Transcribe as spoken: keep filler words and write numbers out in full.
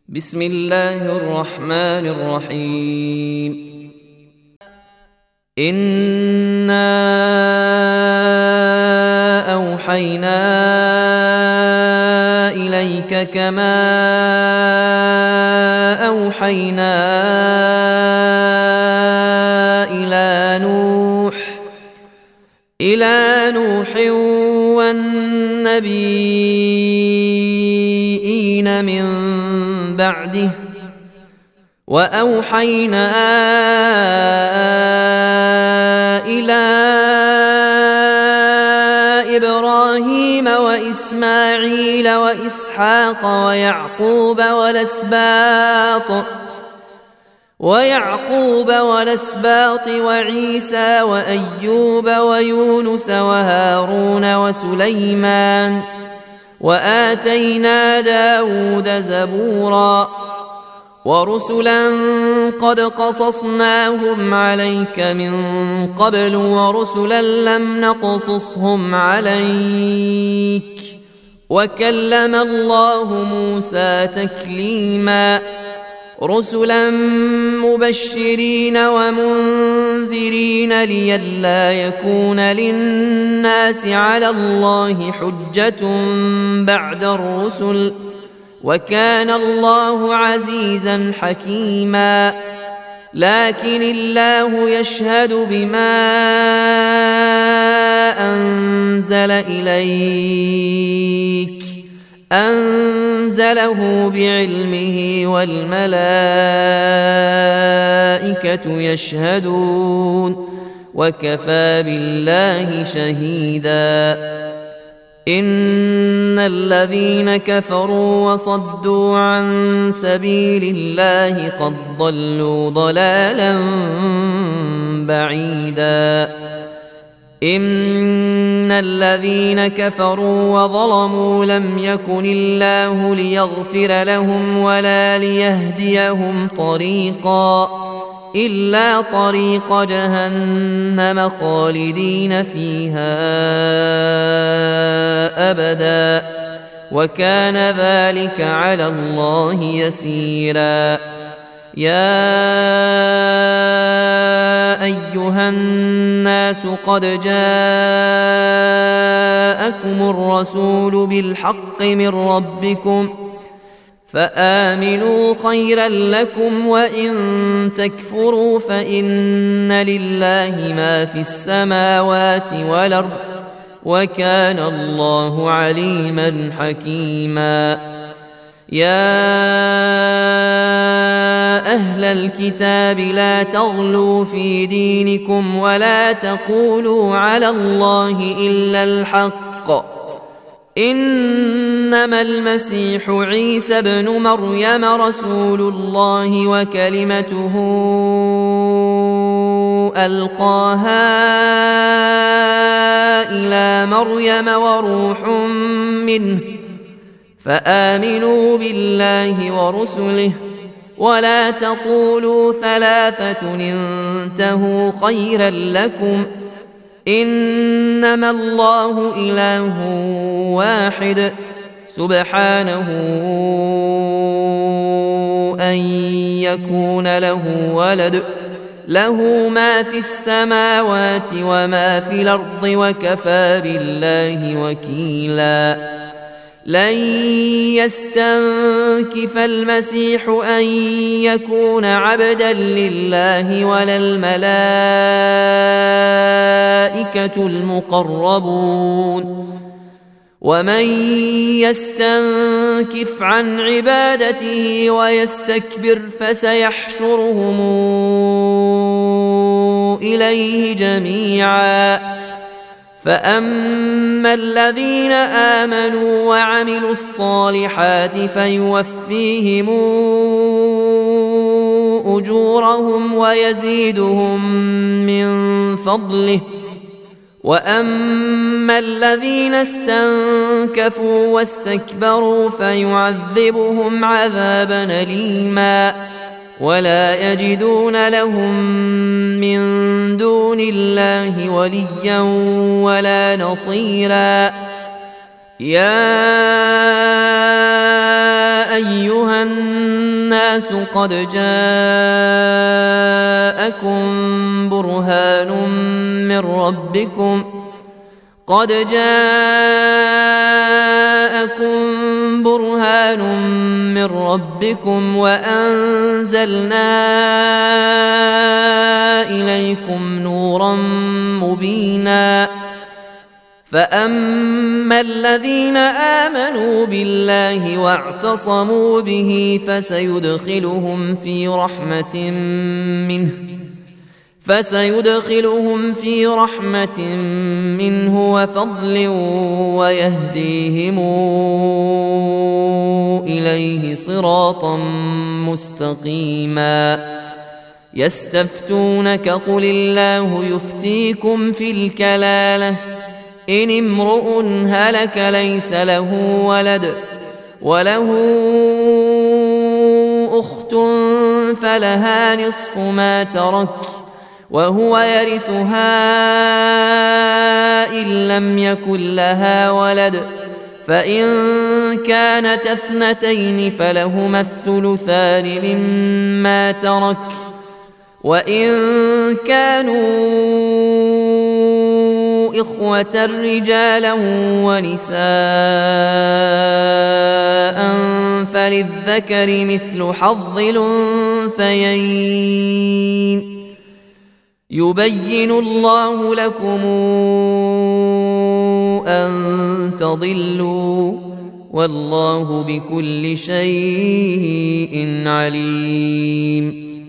بسم الله الرحمن الرحيم. إنا أوحينا إليك كما أوحينا إلى نوح إلى نوح والنبيين من بعده وأوحينا إلى إبراهيم وإسماعيل وإسحاق ويعقوب والأسباط ويعقوب والأسباط وعيسى وأيوب ويونس وهارون وسليمان وآتينا داود زبورا ورسلا قد قصصناهم عليك من قبل ورسلا لم نقصصهم عليك وكلم الله موسى تكليما رسلا مبشرين ومنذرين لئلا يكون للناس على الله حجة بعد الرسل وكان الله عزيزا حكيما. لكن الله يشهد بما أنزل إليك أنزله بعلمه والملائكة يشهدون وكفى بالله شهيدا. إن الذين كفروا وصدوا عن سبيل الله قد ضلوا ضلالا بعيدا. إن الذين كفروا وظلموا لم يكن الله ليغفر لهم ولا ليهديهم طريقا إلا طريق جهنم خالدين فيها أبدا وكان ذلك على الله يسيرا. يا أيها الناس قد جاءكم الرسول بالحق من ربكم فآمنوا خيرا لكم وإن تكفروا فإن لله ما في السماوات والأرض وكان الله عليما حكيما. يا أهل الكتاب لا تغلوا في دينكم ولا تقولوا على الله إلا الحق إنما المسيح عيسى ابن مريم رسول الله وكلمته ألقاها إلى مريم وروح منه فآمنوا بالله ورسله ولا تقولوا ثلاثة انتهوا خيرا لكم إنما الله إله واحد سبحانه أن يكون له ولد له ما في السماوات وما في الأرض وكفى بالله وكيلا. لن يستنكف المسيح أن يكون عبدا لله ولا الملائكة المقربون ومن يستنكف عن عبادته ويستكبر فسيحشرهم إليه جميعا. فأما الذين آمنوا وعملوا الصالحات فيوفيهم أجورهم ويزيدهم من فضله وأما الذين استنكفوا واستكبروا فيعذبهم عذابا أليما ولا يجدون لهم من دون الله وليا ولا نصيرا. يا أيها الناس قد جاءكم برهان من ربكم قد جاءكم برهان من ربكم وأنزلنا إليكم نورا مبينا فأما الذين آمنوا بالله واعتصموا به فسيدخلهم في رحمة منه فسيدخلهم في رحمة منه وفضل ويهديهم إليه صراطا مستقيما يستفتونك قل الله يفتيكم في الكلالة إن امرؤ هلك ليس له ولد وله أخت فلها نصف ما ترك وهو يرثها إن لم يكن لها ولد فإن كانت اثنتين فلهما الثلثان مما ترك وإن كانوا إخوة رجالا ونساء فللذكر مثل حظ الأنثيين يبين الله لكم أن تضلوا والله بكل شيء عليم